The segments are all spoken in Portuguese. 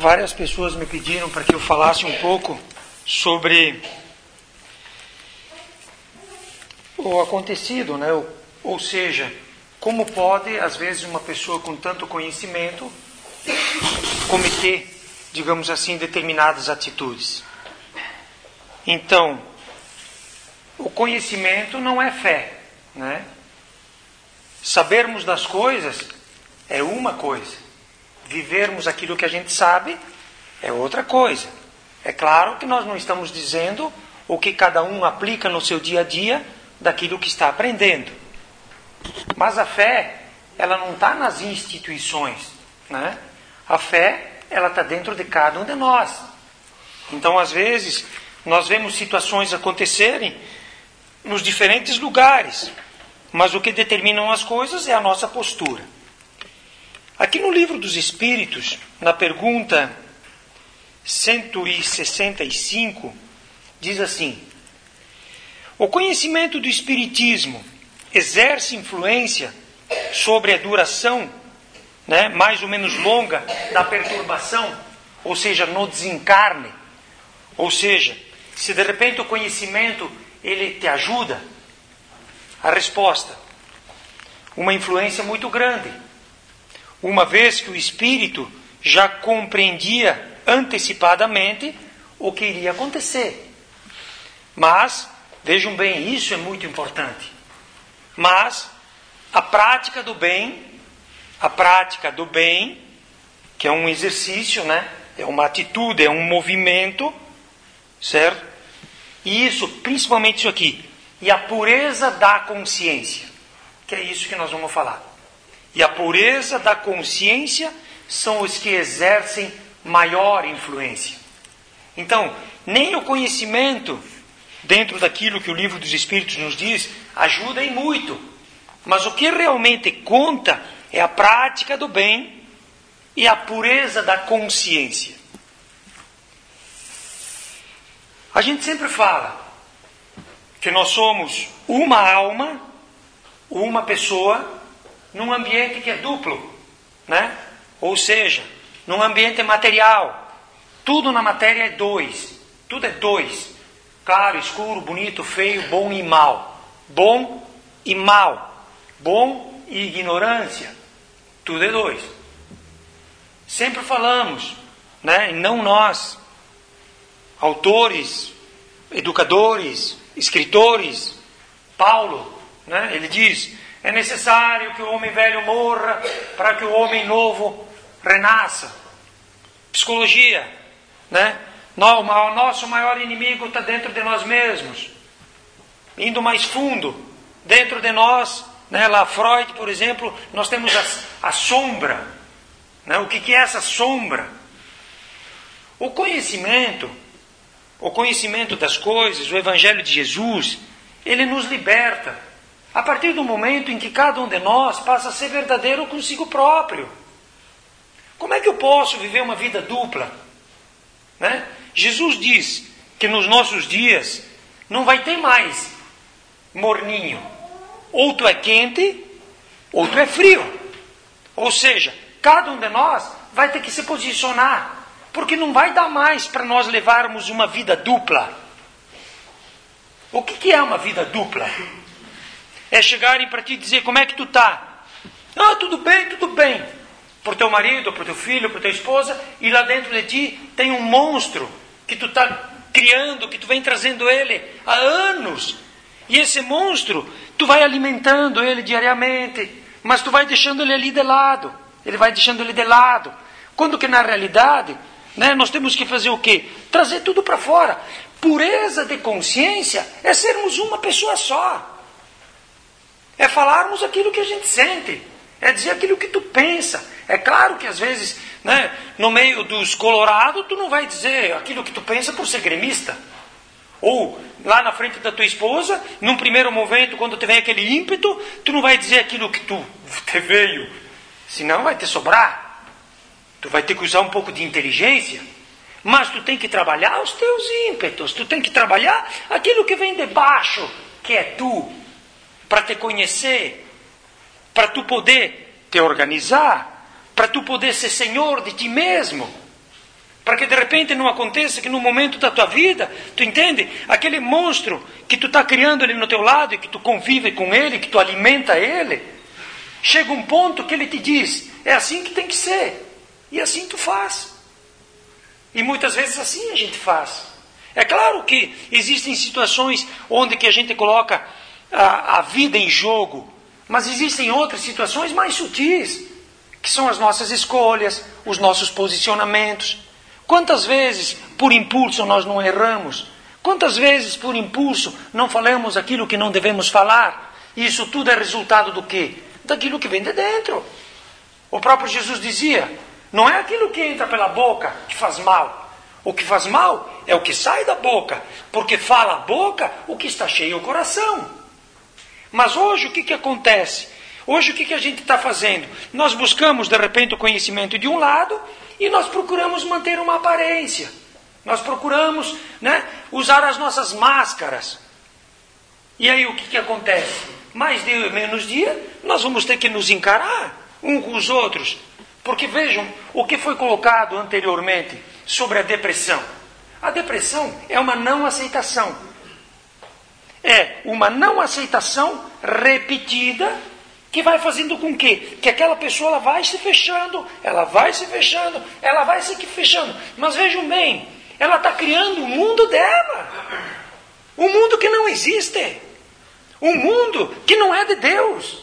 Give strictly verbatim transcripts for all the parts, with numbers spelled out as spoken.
Várias pessoas me pediram para que eu falasse um pouco sobre o acontecido, né? Ou, ou seja, como pode, às vezes, uma pessoa com tanto conhecimento cometer, digamos assim, determinadas atitudes. Então, o conhecimento não é fé, né? Sabermos das coisas é uma coisa. Vivermos aquilo que a gente sabe é outra coisa. É claro que nós não estamos dizendo o que cada um aplica no seu dia a dia daquilo que está aprendendo. Mas a fé, ela não está nas instituições, né? A fé, ela está dentro de cada um de nós. Então, às vezes, nós vemos situações acontecerem nos diferentes lugares, mas o que determinam as coisas é a nossa postura. Aqui no Livro dos Espíritos, na pergunta cento e sessenta e cinco, diz assim: o conhecimento do Espiritismo exerce influência sobre a duração, né, mais ou menos longa da perturbação, ou seja, no desencarne? Ou seja, se de repente o conhecimento ele te ajuda? A resposta: uma influência muito grande. Uma vez que o espírito já compreendia antecipadamente o que iria acontecer. Mas, vejam bem, isso é muito importante. Mas, a prática do bem, a prática do bem, que é um exercício, né? É uma atitude, é um movimento, certo? E isso, principalmente isso aqui, e a pureza da consciência, que é isso que nós vamos falar. E a pureza da consciência são os que exercem maior influência. Então, nem o conhecimento, dentro daquilo que o Livro dos Espíritos nos diz, ajuda em muito. Mas o que realmente conta é a prática do bem e a pureza da consciência. A gente sempre fala que nós somos uma alma, uma pessoa, num ambiente que é duplo, né? Ou seja, num ambiente material. Tudo na matéria é dois. Tudo é dois. Claro, escuro, bonito, feio, bom e mal. Bom e mal. Bom e ignorância. Tudo é dois. Sempre falamos, né? E não nós, autores, educadores, escritores. Paulo, né? Ele diz: é necessário que o homem velho morra para que o homem novo renasça. Psicologia, né? O nosso maior inimigo está dentro de nós mesmos. Indo mais fundo, dentro de nós, né? Lá Freud, por exemplo, nós temos a, a sombra. Né? O que, que é essa sombra? O conhecimento, o conhecimento das coisas, o Evangelho de Jesus, ele nos liberta. A partir do momento em que cada um de nós passa a ser verdadeiro consigo próprio. Como é que eu posso viver uma vida dupla? Né? Jesus diz que nos nossos dias não vai ter mais morninho. Ou tu é quente, ou tu é frio. Ou seja, cada um de nós vai ter que se posicionar. Porque não vai dar mais para nós levarmos uma vida dupla. O que, que é uma vida dupla? É chegarem para ti e dizer: como é que tu está? Ah, tudo bem, tudo bem. Por teu marido, por teu filho, por tua esposa. E lá dentro de ti tem um monstro que tu está criando, que tu vem trazendo ele há anos. E esse monstro, tu vai alimentando ele diariamente. Mas tu vai deixando ele ali de lado. Ele vai deixando ele de lado. Quando que na realidade, né, nós temos que fazer o quê? Trazer tudo para fora. Pureza de consciência é sermos uma pessoa só. É falarmos aquilo que a gente sente. É dizer aquilo que tu pensa. É claro que às vezes, né, no meio dos colorados, tu não vai dizer aquilo que tu pensa por ser gremista. Ou lá na frente da tua esposa, num primeiro momento, quando te vem aquele ímpeto, tu não vai dizer aquilo que tu te veio. Senão vai te sobrar. Tu vai ter que usar um pouco de inteligência. Mas tu tem que trabalhar os teus ímpetos. Tu tem que trabalhar aquilo que vem de baixo, que é tu. Para te conhecer, para tu poder te organizar, para tu poder ser senhor de ti mesmo. Para que de repente não aconteça que no momento da tua vida, tu entende? Aquele monstro que tu está criando ali no teu lado e que tu convive com ele, que tu alimenta ele, chega um ponto que ele te diz, é assim que tem que ser. E assim tu faz. E muitas vezes assim a gente faz. É claro que existem situações onde que a gente coloca a, a vida em jogo, mas existem outras situações mais sutis, que são as nossas escolhas, os nossos posicionamentos. Quantas vezes, por impulso, nós não erramos? Quantas vezes, por impulso, não falamos aquilo que não devemos falar? E isso tudo é resultado do quê? Daquilo que vem de dentro. O próprio Jesus dizia, não é aquilo que entra pela boca que faz mal. O que faz mal é o que sai da boca, porque fala a boca o que está cheio o coração. Mas hoje o que, que acontece? Hoje o que, que a gente está fazendo? Nós buscamos, de repente, o conhecimento de um lado e nós procuramos manter uma aparência. Nós procuramos, né, usar as nossas máscaras. E aí o que, que acontece? Mais dia menos dia, nós vamos ter que nos encarar uns com os outros. Porque vejam o que foi colocado anteriormente sobre a depressão. A depressão é uma não aceitação. É uma não aceitação repetida que vai fazendo com que, que aquela pessoa ela vai se fechando, ela vai se fechando, ela vai se fechando. Mas vejam bem, ela está criando o mundo dela. Um mundo que não existe. Um mundo que não é de Deus.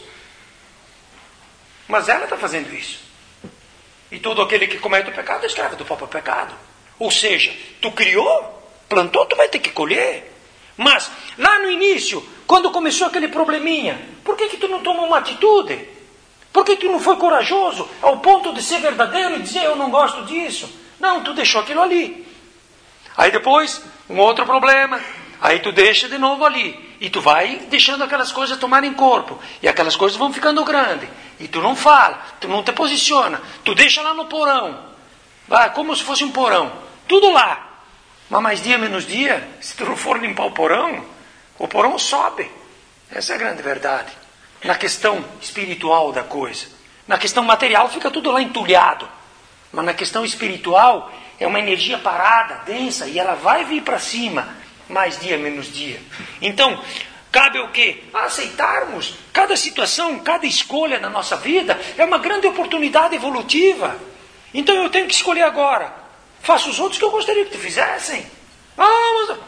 Mas ela está fazendo isso. E todo aquele que comete o pecado é escravo do próprio pecado. Ou seja, tu criou, plantou, tu vai ter que colher. Mas, lá no início, quando começou aquele probleminha, por que que tu não tomou uma atitude? Por que tu não foi corajoso ao ponto de ser verdadeiro e dizer, eu não gosto disso? Não, tu deixou aquilo ali. Aí depois, um outro problema, aí tu deixa de novo ali. E tu vai deixando aquelas coisas tomarem corpo. E aquelas coisas vão ficando grandes. E tu não fala, tu não te posiciona. Tu deixa lá no porão. Vai, como se fosse um porão. Tudo lá. Mas mais dia menos dia, se tu não for limpar o porão, o porão sobe. Essa é a grande verdade. Na questão espiritual da coisa. Na questão material fica tudo lá entulhado. Mas na questão espiritual é uma energia parada, densa, e ela vai vir para cima, mais dia menos dia. Então, cabe o quê? Aceitarmos cada situação, cada escolha na nossa vida é uma grande oportunidade evolutiva. Então eu tenho que escolher agora. Faça os outros que eu gostaria que tu fizessem. Ah, mas...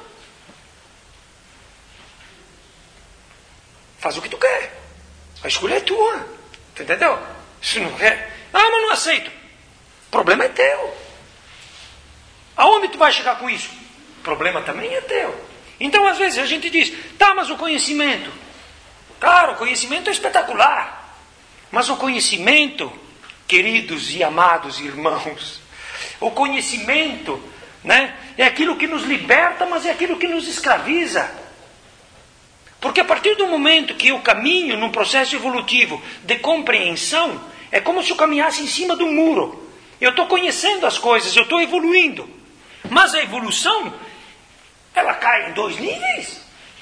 Faz o que tu quer. A escolha é tua. Tu entendeu? Se não quer... Ah, mas não aceito. O problema é teu. Aonde tu vai chegar com isso? O problema também é teu. Então, às vezes, a gente diz, tá, mas o conhecimento... Claro, o conhecimento é espetacular. Mas o conhecimento, queridos e amados irmãos... O conhecimento, né, é aquilo que nos liberta, mas é aquilo que nos escraviza. Porque a partir do momento que eu caminho num processo evolutivo de compreensão, é como se eu caminhasse em cima do muro. Eu estou conhecendo as coisas, eu estou evoluindo. Mas a evolução, ela cai em dois níveis.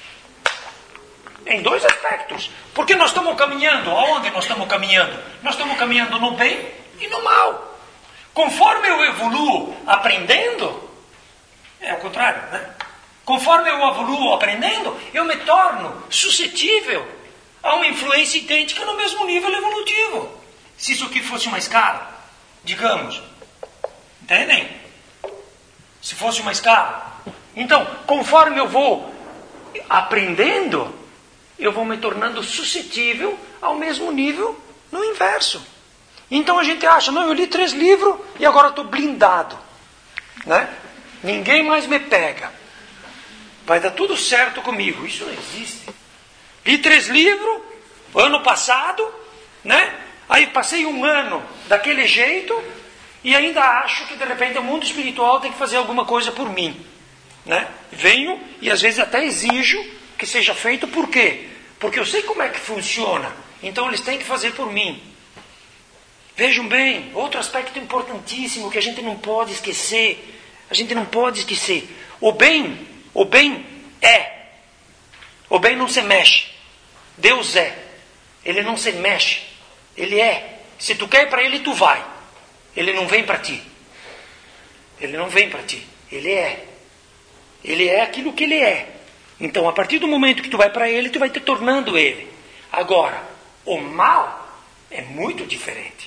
Em dois aspectos. Porque nós estamos caminhando, aonde nós estamos caminhando? Nós estamos caminhando no bem e no mal. Conforme eu evoluo aprendendo, é o contrário, né? Conforme eu evoluo aprendendo, eu me torno suscetível a uma influência idêntica no mesmo nível evolutivo. Se isso aqui fosse uma escala, digamos, entendem? Se fosse uma escala. Então, conforme eu vou aprendendo, eu vou me tornando suscetível ao mesmo nível no inverso. Então a gente acha, não, eu li três livros e agora estou blindado. Né? Ninguém mais me pega. Vai dar tudo certo comigo. Isso não existe. Li três livros, ano passado, né? Aí passei um ano daquele jeito e ainda acho que de repente o mundo espiritual tem que fazer alguma coisa por mim. Né? Venho e às vezes até exijo que seja feito, por quê? Porque eu sei como é que funciona. Então eles têm que fazer por mim. Vejam bem, outro aspecto importantíssimo que a gente não pode esquecer. A gente não pode esquecer. O bem, o bem é. O bem não se mexe. Deus é. Ele não se mexe. Ele é. Se tu quer ir para ele, tu vai. Ele não vem para ti. Ele não vem para ti. Ele é. Ele é aquilo que ele é. Então, a partir do momento que tu vai para ele, tu vai te tornando ele. Agora, o mal é muito diferente.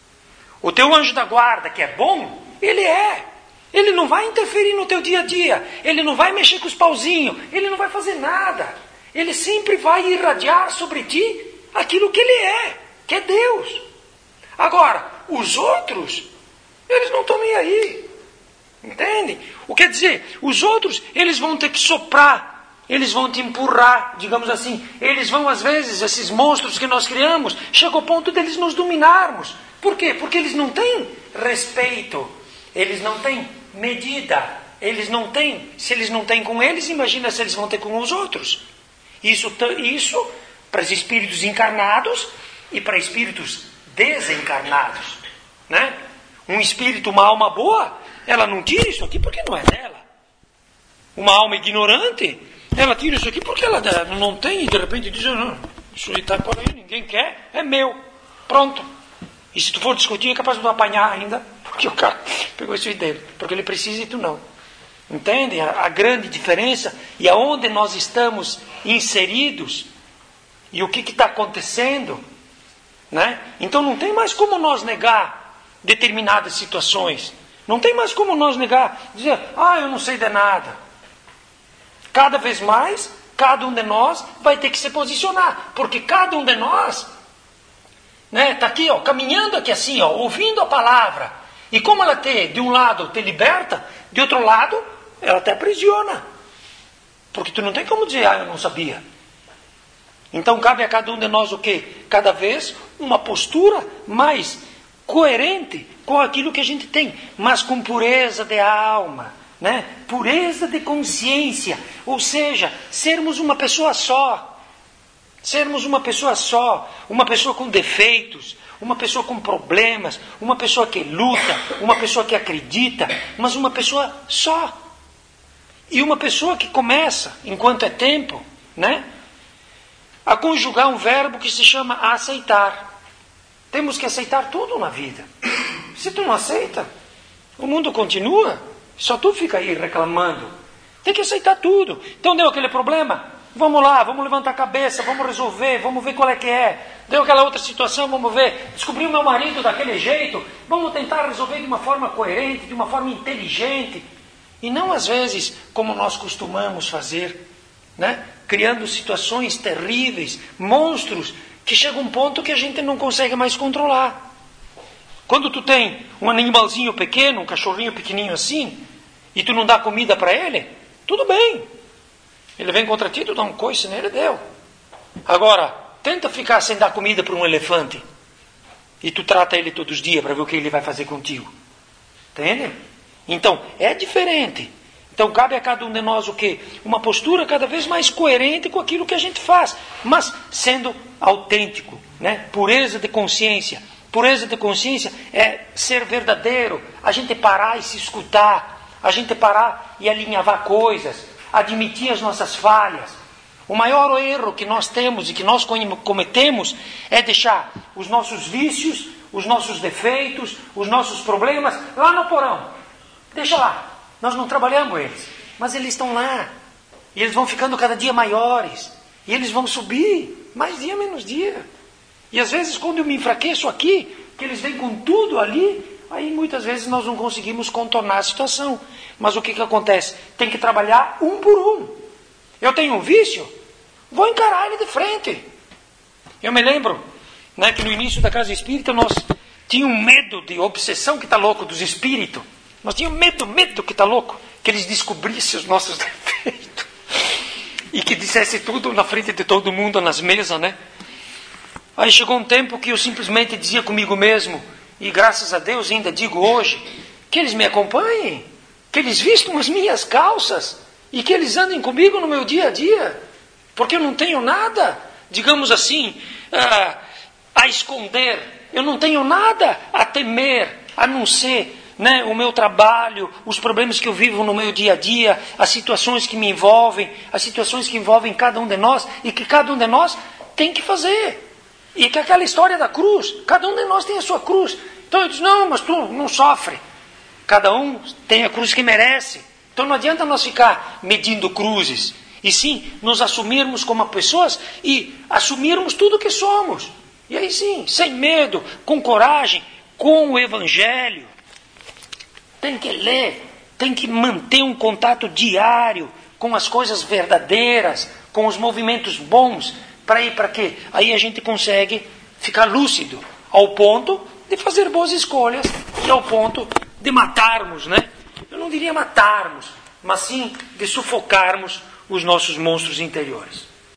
O teu anjo da guarda, que é bom, ele é. Ele não vai interferir no teu dia a dia. Ele não vai mexer com os pauzinhos. Ele não vai fazer nada. Ele sempre vai irradiar sobre ti aquilo que ele é, que é Deus. Agora, os outros, eles não estão nem aí. Entendem? O que quer dizer? Os outros, eles vão ter que soprar. Eles vão te empurrar, digamos assim. Eles vão, às vezes, esses monstros que nós criamos, chega ao ponto deles nos dominarmos. Por quê? Porque eles não têm respeito. Eles não têm medida. Eles não têm. Se eles não têm com eles, imagina se eles vão ter com os outros. Isso, isso para os espíritos encarnados e para espíritos desencarnados. Né? Um espírito, uma alma boa, ela não tira isso aqui porque não é dela. Uma alma ignorante, ela tira isso aqui porque ela não tem e de repente diz, não, isso aí está por aí, ninguém quer, é meu. Pronto. E se tu for discutir, é capaz de não apanhar ainda, porque o cara pegou isso aí dentro, porque ele precisa e tu não. Entendem a, a grande diferença e aonde nós estamos inseridos e o que está acontecendo? Né? Então não tem mais como nós negar determinadas situações. Não tem mais como nós negar, dizer, ah, eu não sei de nada. Cada vez mais, cada um de nós vai ter que se posicionar, porque cada um de nós né, tá aqui, ó, caminhando aqui assim, ó, ouvindo a palavra. E como ela te, de um lado te liberta, de outro lado, ela te aprisiona. Porque tu não tem como dizer, ah, eu não sabia. Então cabe a cada um de nós o quê? Cada vez uma postura mais coerente com aquilo que a gente tem, mas com pureza de alma, né? Pureza de consciência, ou seja, sermos uma pessoa só. Sermos uma pessoa só, uma pessoa com defeitos, uma pessoa com problemas, uma pessoa que luta, uma pessoa que acredita, mas uma pessoa só. E uma pessoa que começa, enquanto é tempo, né, a conjugar um verbo que se chama aceitar. Temos que aceitar tudo na vida. Se tu não aceita, o mundo continua, só tu fica aí reclamando. Tem que aceitar tudo. Então deu aquele problema? Vamos lá, vamos levantar a cabeça, vamos resolver, vamos ver qual é que é. Deu aquela outra situação, vamos ver. Descobri o meu marido daquele jeito, vamos tentar resolver de uma forma coerente, de uma forma inteligente. E não às vezes como nós costumamos fazer, né? Criando situações terríveis, monstros, que chega um ponto que a gente não consegue mais controlar. Quando tu tem um animalzinho pequeno, um cachorrinho pequenininho assim, e tu não dá comida para ele, tudo bem. Ele vem contra ti, tu dá um coice nele, deu. Agora, tenta ficar sem dar comida para um elefante. E tu trata ele todos os dias para ver o que ele vai fazer contigo. Entende? Então, é diferente. Então, cabe a cada um de nós o quê? Uma postura cada vez mais coerente com aquilo que a gente faz. Mas sendo autêntico, né? Pureza de consciência. Pureza de consciência é ser verdadeiro. A gente parar e se escutar. A gente parar e alinhavar coisas. Admitir as nossas falhas. O maior erro que nós temos e que nós cometemos é deixar os nossos vícios, os nossos defeitos, os nossos problemas lá no porão. Deixa lá. Nós não trabalhamos eles, mas eles estão lá. E eles vão ficando cada dia maiores. E eles vão subir, mais dia menos dia. E às vezes quando eu me enfraqueço aqui, que eles vêm com tudo ali, aí muitas vezes nós não conseguimos contornar a situação. Mas o que, que acontece? Tem que trabalhar um por um. Eu tenho um vício, vou encarar ele de frente. Eu me lembro, né, que no início da casa espírita nós tínhamos medo de obsessão que está louco dos espíritos. Nós tínhamos medo, medo que está louco, que eles descobrissem os nossos defeitos. E que dissesse tudo na frente de todo mundo, nas mesas, né? Aí chegou um tempo que eu simplesmente dizia comigo mesmo, e graças a Deus ainda digo hoje, que eles me acompanhem, que eles vistam as minhas calças e que eles andem comigo no meu dia a dia, porque eu não tenho nada, digamos assim, a, a esconder, eu não tenho nada a temer, a não ser, né, o meu trabalho, os problemas que eu vivo no meu dia a dia, as situações que me envolvem, as situações que envolvem cada um de nós e que cada um de nós tem que fazer. E que aquela história da cruz, cada um de nós tem a sua cruz. Então eu disse, não, mas tu não sofre. Cada um tem a cruz que merece. Então não adianta nós ficar medindo cruzes. E sim, nos assumirmos como pessoas e assumirmos tudo que somos. E aí sim, sem medo, com coragem, com o Evangelho. Tem que ler, tem que manter um contato diário com as coisas verdadeiras, com os movimentos bons. Para ir para quê? Aí a gente consegue ficar lúcido, ao ponto de fazer boas escolhas e ao ponto de matarmos, né? Eu não diria matarmos, mas sim de sufocarmos os nossos monstros interiores.